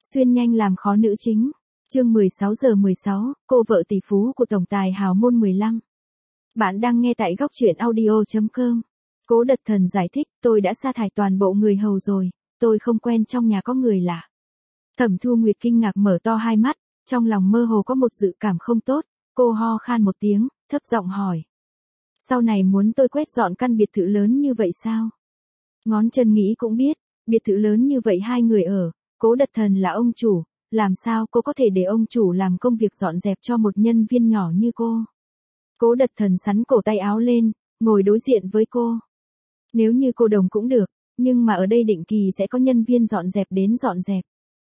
Xuyên nhanh làm khó nữ chính. Chương 16:16, cô vợ tỷ phú của tổng tài hào môn 15. Bạn đang nghe tại góc truyện audio.com. Cố Đật Thần giải thích, tôi đã sa thải toàn bộ người hầu rồi, tôi không quen trong nhà có người lạ. Thẩm Thu Nguyệt kinh ngạc mở to hai mắt, trong lòng mơ hồ có một dự cảm không tốt, cô ho khan một tiếng, thấp giọng hỏi. Sau này muốn tôi quét dọn căn biệt thự lớn như vậy sao? Ngón chân nghĩ cũng biết, biệt thự lớn như vậy hai người ở, Cố Đật Thần là ông chủ, làm sao cô có thể để ông chủ làm công việc dọn dẹp cho một nhân viên nhỏ như cô? Cố Đật Thần sắn cổ tay áo lên, ngồi đối diện với cô. Nếu như cô đồng cũng được, nhưng mà ở đây định kỳ sẽ có nhân viên dọn dẹp đến dọn dẹp.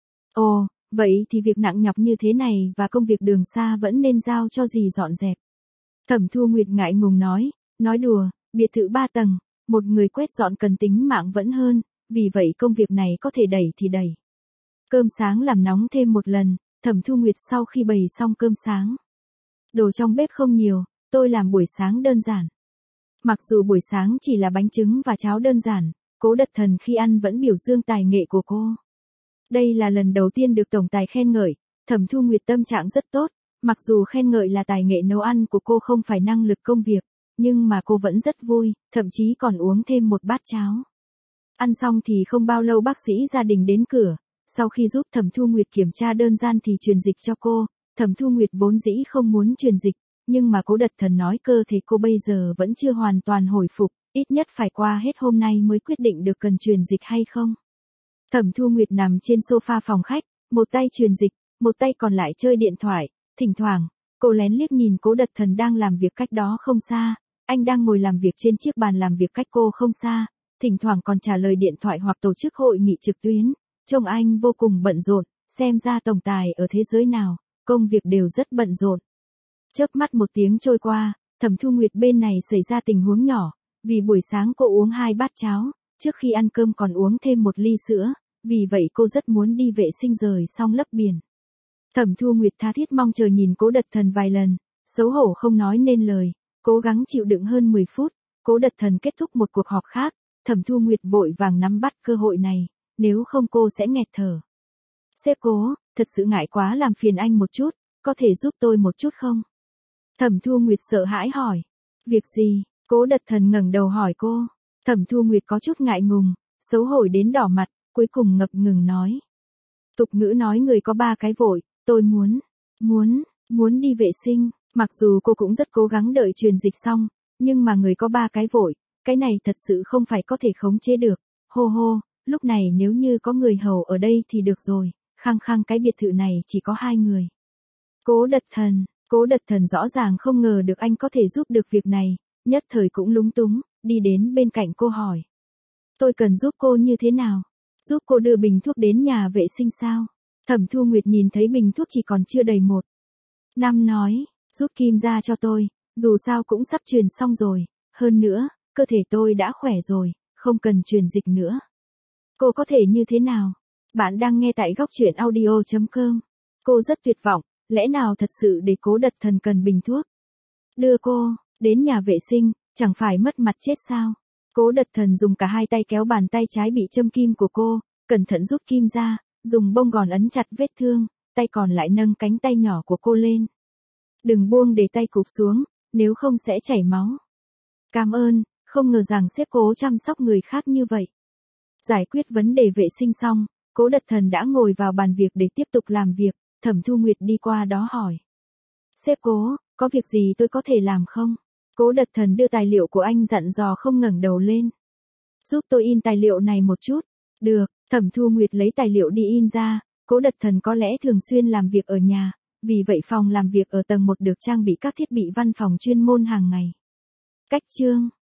Ồ, vậy thì việc nặng nhọc như thế này và công việc đường xa vẫn nên giao cho dì dọn dẹp. Thẩm Thu Nguyệt ngại ngùng nói đùa, biệt thự 3 tầng, một người quét dọn cần tính mạng vẫn hơn, vì vậy công việc này có thể đẩy thì đẩy. Cơm sáng làm nóng thêm một lần, Thẩm Thu Nguyệt sau khi bày xong cơm sáng. Đồ trong bếp không nhiều, tôi làm buổi sáng đơn giản. Mặc dù buổi sáng chỉ là bánh trứng và cháo đơn giản, Cố Đật Thần khi ăn vẫn biểu dương tài nghệ của cô. Đây là lần đầu tiên được tổng tài khen ngợi, Thẩm Thu Nguyệt tâm trạng rất tốt, mặc dù khen ngợi là tài nghệ nấu ăn của cô không phải năng lực công việc, nhưng mà cô vẫn rất vui, thậm chí còn uống thêm một bát cháo. Ăn xong thì không bao lâu bác sĩ gia đình đến cửa, sau khi giúp Thẩm Thu Nguyệt kiểm tra đơn gian thì truyền dịch cho cô. Thẩm Thu Nguyệt vốn dĩ không muốn truyền dịch, nhưng mà Cố Đật Thần nói cơ thể cô bây giờ vẫn chưa hoàn toàn hồi phục, ít nhất phải qua hết hôm nay mới quyết định được cần truyền dịch hay không. Thẩm Thu Nguyệt nằm trên sofa phòng khách, một tay truyền dịch, một tay còn lại chơi điện thoại, thỉnh thoảng, cô lén liếc nhìn Cố Đật Thần đang làm việc cách đó không xa, anh đang ngồi làm việc trên chiếc bàn làm việc cách cô không xa, thỉnh thoảng còn trả lời điện thoại hoặc tổ chức hội nghị trực tuyến, trông anh vô cùng bận rộn, xem ra tổng tài ở thế giới nào, công việc đều rất bận rộn. Chớp mắt một tiếng trôi qua, Thẩm Thu Nguyệt bên này xảy ra tình huống nhỏ, vì buổi sáng cô uống 2 bát cháo, trước khi ăn cơm còn uống thêm 1 ly sữa, vì vậy cô rất muốn đi vệ sinh rời xong lấp biển. Thẩm Thu Nguyệt tha thiết mong chờ nhìn Cố Đật Thần vài lần, xấu hổ không nói nên lời, cố gắng chịu đựng hơn 10 phút, Cố Đật Thần kết thúc một cuộc họp khác, Thẩm Thu Nguyệt vội vàng nắm bắt cơ hội này, nếu không cô sẽ nghẹt thở. Sếp Cố, thật sự ngại quá làm phiền anh một chút, có thể giúp tôi một chút không? Thẩm Thu Nguyệt sợ hãi hỏi. Việc gì? Cố Đật Thần ngẩng đầu hỏi cô. Thẩm Thu Nguyệt có chút ngại ngùng, xấu hổ đến đỏ mặt, cuối cùng ngập ngừng nói. Tục ngữ nói người có 3 cái vội, tôi muốn đi vệ sinh, mặc dù cô cũng rất cố gắng đợi truyền dịch xong, nhưng mà người có 3 cái vội, cái này thật sự không phải có thể khống chế được. Hô hô, lúc này nếu như có người hầu ở đây thì được rồi, khăng khăng cái biệt thự này chỉ có 2 người. Cố Đật Thần rõ ràng không ngờ được anh có thể giúp được việc này, nhất thời cũng lúng túng, đi đến bên cạnh cô hỏi. Tôi cần giúp cô như thế nào? Giúp cô đưa bình thuốc đến nhà vệ sinh sao? Thẩm Thu Nguyệt nhìn thấy bình thuốc chỉ còn chưa đầy 1 năm nói, rút kim ra cho tôi, dù sao cũng sắp truyền xong rồi, hơn nữa, cơ thể tôi đã khỏe rồi, không cần truyền dịch nữa. Cô có thể như thế nào? Bạn đang nghe tại góc truyện audio.com. Cô rất tuyệt vọng, lẽ nào thật sự để Cố Đật Thần cần bình thuốc? Đưa cô đến nhà vệ sinh, chẳng phải mất mặt chết sao? Cố Đật Thần dùng cả 2 tay kéo bàn tay trái bị châm kim của cô, cẩn thận rút kim ra, dùng bông gòn ấn chặt vết thương, tay còn lại nâng cánh tay nhỏ của cô lên. Đừng buông để tay cụp xuống, nếu không sẽ chảy máu. Cảm ơn, không ngờ rằng sếp Cố chăm sóc người khác như vậy. Giải quyết vấn đề vệ sinh xong, Cố Đật Thần đã ngồi vào bàn việc để tiếp tục làm việc, Thẩm Thu Nguyệt đi qua đó hỏi. Sếp Cố, có việc gì tôi có thể làm không? Cố Đật Thần đưa tài liệu của anh dặn dò không ngẩng đầu lên. Giúp tôi in tài liệu này một chút. Được, Thẩm Thu Nguyệt lấy tài liệu đi in ra, Cố Đật Thần có lẽ thường xuyên làm việc ở nhà, vì vậy phòng làm việc ở tầng 1 được trang bị các thiết bị văn phòng chuyên môn hàng ngày. Cách chương